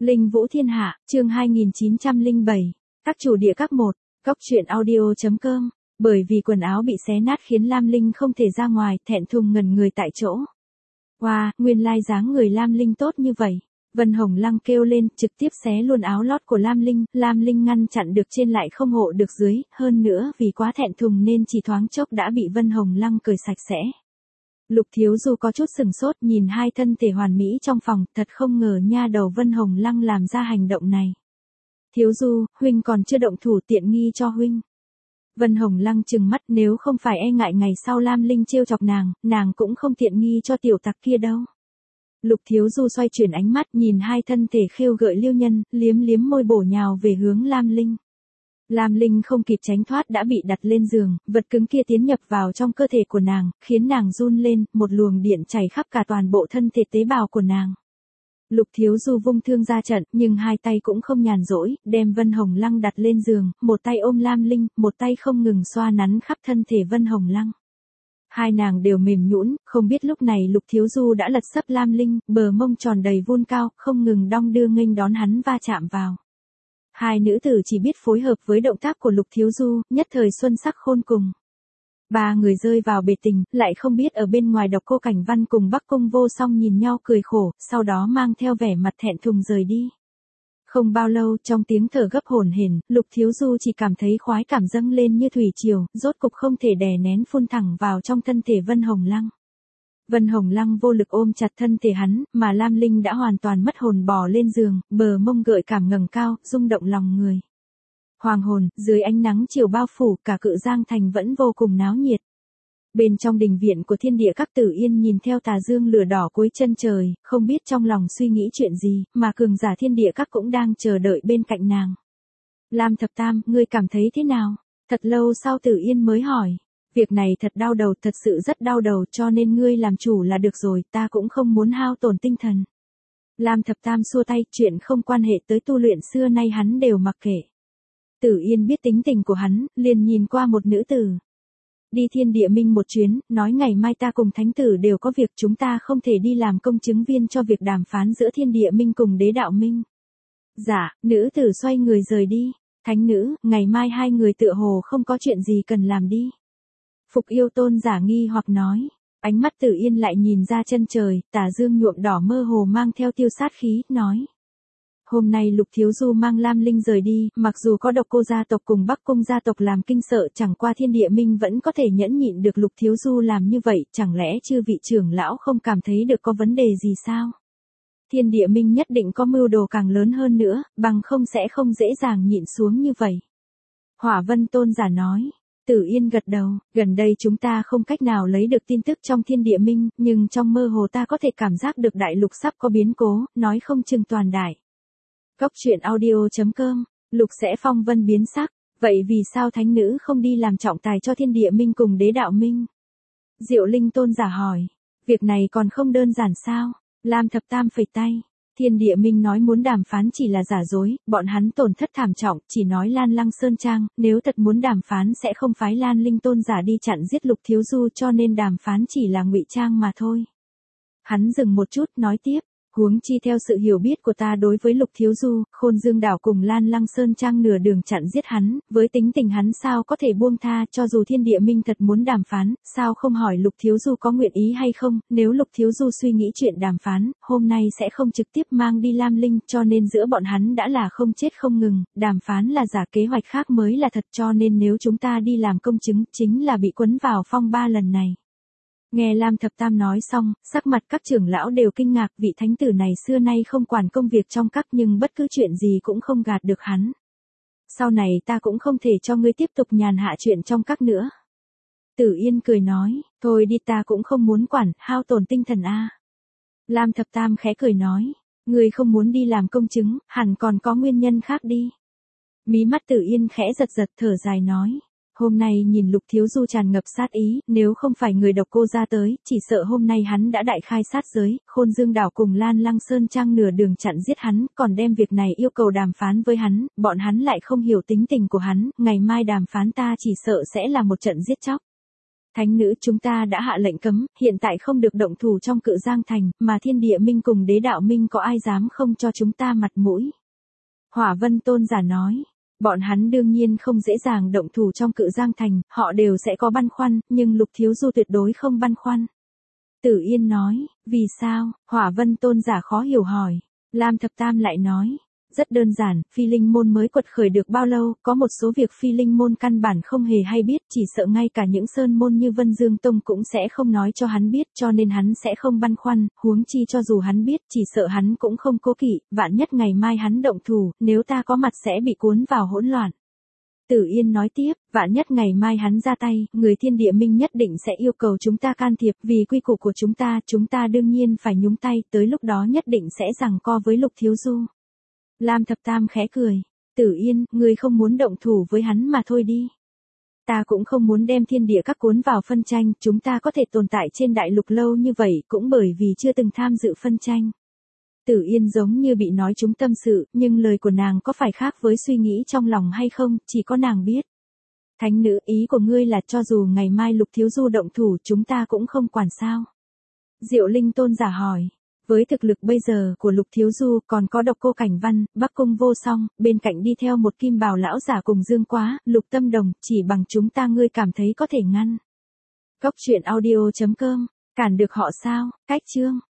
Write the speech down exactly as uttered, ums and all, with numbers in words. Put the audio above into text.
Linh Vũ Thiên Hạ, chương hai nghìn chín trăm lẻ bảy. Các chủ địa các một. Góc truyện audio.com. Bởi vì quần áo bị xé nát khiến Lam Linh không thể ra ngoài, thẹn thùng ngẩn người tại chỗ. Wow, nguyên lai dáng người Lam Linh tốt như vậy. Vân Hồng Lăng kêu lên, trực tiếp xé luôn áo lót của Lam Linh, Lam Linh ngăn chặn được trên lại không hộ được dưới, hơn nữa vì quá thẹn thùng nên chỉ thoáng chốc đã bị Vân Hồng Lăng cởi sạch sẽ. Lục Thiếu Du có chút sừng sốt nhìn hai thân thể hoàn mỹ trong phòng, thật không ngờ nha đầu Vân Hồng Lăng làm ra hành động này. Thiếu Du, huynh còn chưa động thủ, tiện nghi cho huynh. Vân Hồng Lăng trừng mắt, nếu không phải e ngại ngày sau Lam Linh trêu chọc nàng, nàng cũng không tiện nghi cho tiểu tặc kia đâu. Lục Thiếu Du xoay chuyển ánh mắt nhìn hai thân thể khêu gợi liêu nhân, liếm liếm môi bổ nhào về hướng Lam Linh. Lam Linh không kịp tránh thoát đã bị đặt lên giường, vật cứng kia tiến nhập vào trong cơ thể của nàng, khiến nàng run lên, một luồng điện chảy khắp cả toàn bộ thân thể tế bào của nàng. Lục Thiếu Du vung thương ra trận, nhưng hai tay cũng không nhàn rỗi, đem Vân Hồng Lăng đặt lên giường, một tay ôm Lam Linh, một tay không ngừng xoa nắn khắp thân thể Vân Hồng Lăng. Hai nàng đều mềm nhũn, không biết lúc này Lục Thiếu Du đã lật sấp Lam Linh, bờ mông tròn đầy vun cao, không ngừng đong đưa nghênh đón hắn va chạm vào. Hai nữ tử chỉ biết phối hợp với động tác của Lục Thiếu Du, nhất thời xuân sắc khôn cùng. Ba người rơi vào bể tình, lại không biết ở bên ngoài Độc Cô Cảnh Văn cùng Bắc Cung Vô Song nhìn nhau cười khổ, sau đó mang theo vẻ mặt thẹn thùng rời đi. Không bao lâu, trong tiếng thở gấp hổn hển, Lục Thiếu Du chỉ cảm thấy khoái cảm dâng lên như thủy triều, rốt cục không thể đè nén phun thẳng vào trong thân thể Vân Hồng Lăng. Vân Hồng Lăng vô lực ôm chặt thân thể hắn, mà Lam Linh đã hoàn toàn mất hồn bò lên giường, bờ mông gợi cảm ngẩng cao, rung động lòng người. Hoàng hồn, dưới ánh nắng chiều bao phủ, cả Cự Giang thành vẫn vô cùng náo nhiệt. Bên trong đình viện của Thiên Địa Các, Tử Yên nhìn theo tà dương lửa đỏ cuối chân trời, không biết trong lòng suy nghĩ chuyện gì, mà cường giả Thiên Địa Các cũng đang chờ đợi bên cạnh nàng. Lam Thập Tam, ngươi cảm thấy thế nào? Thật lâu sau Tử Yên mới hỏi. Việc này thật đau đầu, thật sự rất đau đầu, cho nên ngươi làm chủ là được rồi, ta cũng không muốn hao tổn tinh thần. Lam Thập Tam xua tay, chuyện không quan hệ tới tu luyện xưa nay hắn đều mặc kệ. Tử Yên biết tính tình của hắn, liền nhìn qua một nữ tử. Đi Thiên Địa Minh một chuyến, nói ngày mai ta cùng thánh tử đều có việc, chúng ta không thể đi làm công chứng viên cho việc đàm phán giữa Thiên Địa Minh cùng Đế Đạo Minh. Dạ, nữ tử xoay người rời đi. Thánh nữ, ngày mai hai người tựa hồ không có chuyện gì cần làm đi. Phục Yêu Tôn giả nghi hoặc nói. Ánh mắt Tử Yên lại nhìn ra chân trời, tà dương nhuộm đỏ mơ hồ mang theo tiêu sát khí, nói. Hôm nay Lục Thiếu Du mang Lam Linh rời đi, mặc dù có Độc Cô gia tộc cùng Bắc Cung gia tộc làm kinh sợ, chẳng qua Thiên Địa Minh vẫn có thể nhẫn nhịn được Lục Thiếu Du làm như vậy, chẳng lẽ chư vị trưởng lão không cảm thấy được có vấn đề gì sao? Thiên Địa Minh nhất định có mưu đồ càng lớn hơn nữa, bằng không sẽ không dễ dàng nhịn xuống như vậy. Hỏa Vân Tôn giả nói. Tử Yên gật đầu, gần đây chúng ta không cách nào lấy được tin tức trong Thiên Địa Minh, nhưng trong mơ hồ ta có thể cảm giác được đại lục sắp có biến cố, nói không chừng toàn đại. Góc truyện audio.com, Lục sẽ phong vân biến sắc, vậy vì sao thánh nữ không đi làm trọng tài cho Thiên Địa Minh cùng Đế Đạo Minh? Diệu Linh Tôn giả hỏi, việc này còn không đơn giản sao? Lam Thập Tam phẩy tay, Thiên Địa Minh nói muốn đàm phán chỉ là giả dối, bọn hắn tổn thất thảm trọng, chỉ nói Lan Lăng Sơn Trang, nếu thật muốn đàm phán sẽ không phái Lan Linh Tôn giả đi chặn giết Lục Thiếu Du, cho nên đàm phán chỉ là ngụy trang mà thôi. Hắn dừng một chút, nói tiếp. Huống chi theo sự hiểu biết của ta đối với Lục Thiếu Du, Khôn Dương đảo cùng Lan Lăng Sơn Trang nửa đường chặn giết hắn, với tính tình hắn sao có thể buông tha, cho dù Thiên Địa Minh thật muốn đàm phán, sao không hỏi Lục Thiếu Du có nguyện ý hay không, nếu Lục Thiếu Du suy nghĩ chuyện đàm phán, hôm nay sẽ không trực tiếp mang đi Lam Linh, cho nên giữa bọn hắn đã là không chết không ngừng, đàm phán là giả, kế hoạch khác mới là thật, cho nên nếu chúng ta đi làm công chứng, chính là bị quấn vào phong ba lần này. Nghe Lam Thập Tam nói xong, sắc mặt các trưởng lão đều kinh ngạc, vị thánh tử này xưa nay không quản công việc trong các, nhưng bất cứ chuyện gì cũng không gạt được hắn. Sau này ta cũng không thể cho ngươi tiếp tục nhàn hạ chuyện trong các nữa. Tử Yên cười nói, thôi đi, ta cũng không muốn quản, hao tổn tinh thần a. Lam Thập Tam khẽ cười nói, ngươi không muốn đi làm công chứng, hẳn còn có nguyên nhân khác đi. Mí mắt Tử Yên khẽ giật giật, thở dài nói. Hôm nay nhìn Lục Thiếu Du tràn ngập sát ý, nếu không phải người Độc Cô ra tới, chỉ sợ hôm nay hắn đã đại khai sát giới, Khôn Dương đảo cùng Lan Lăng Sơn Trang nửa đường chặn giết hắn, còn đem việc này yêu cầu đàm phán với hắn, bọn hắn lại không hiểu tính tình của hắn, ngày mai đàm phán ta chỉ sợ sẽ là một trận giết chóc. Thánh nữ, chúng ta đã hạ lệnh cấm, hiện tại không được động thủ trong Cự Giang Thành, mà Thiên Địa Minh cùng Đế Đạo Minh có ai dám không cho chúng ta mặt mũi. Hỏa Vân Tôn giả nói, bọn hắn đương nhiên không dễ dàng động thủ trong Cự Giang Thành, họ đều sẽ có băn khoăn, nhưng Lục Thiếu Du tuyệt đối không băn khoăn. Tử Yên nói, vì sao? Hỏa Vân Tôn giả khó hiểu hỏi. Lam Thập Tam lại nói, rất đơn giản, Phi Linh môn mới quật khởi được bao lâu, có một số việc Phi Linh môn căn bản không hề hay biết, chỉ sợ ngay cả những sơn môn như Vân Dương Tông cũng sẽ không nói cho hắn biết, cho nên hắn sẽ không băn khoăn, huống chi cho dù hắn biết, chỉ sợ hắn cũng không cố kỵ, vạn nhất ngày mai hắn động thủ, nếu ta có mặt sẽ bị cuốn vào hỗn loạn. Tử Yên nói tiếp, vạn nhất ngày mai hắn ra tay, người Thiên Địa Minh nhất định sẽ yêu cầu chúng ta can thiệp, vì quy củ của chúng ta, chúng ta đương nhiên phải nhúng tay, tới lúc đó nhất định sẽ giằng co với Lục Thiếu Du. Lam Thập Tam khẽ cười, Tử Yên, ngươi không muốn động thủ với hắn mà thôi đi. Ta cũng không muốn đem thiên địa các cuốn vào phân tranh, chúng ta có thể tồn tại trên đại lục lâu như vậy cũng bởi vì chưa từng tham dự phân tranh. Tử Yên giống như bị nói trúng tâm sự, nhưng lời của nàng có phải khác với suy nghĩ trong lòng hay không, chỉ có nàng biết. Thánh nữ, ý của ngươi là cho dù ngày mai Lục Thiếu Du động thủ chúng ta cũng không quản sao? Diệu Linh Tôn giả hỏi. Với thực lực bây giờ của Lục Thiếu Du còn có Độc Cô Cảnh Văn, Bắc Cung Vô Song, bên cạnh đi theo một kim bào lão giả cùng Dương Quá, Lục Tâm Đồng, chỉ bằng chúng ta ngươi cảm thấy có thể ngăn. Cốc truyện audio chấm com, cản được họ sao? Cách chương.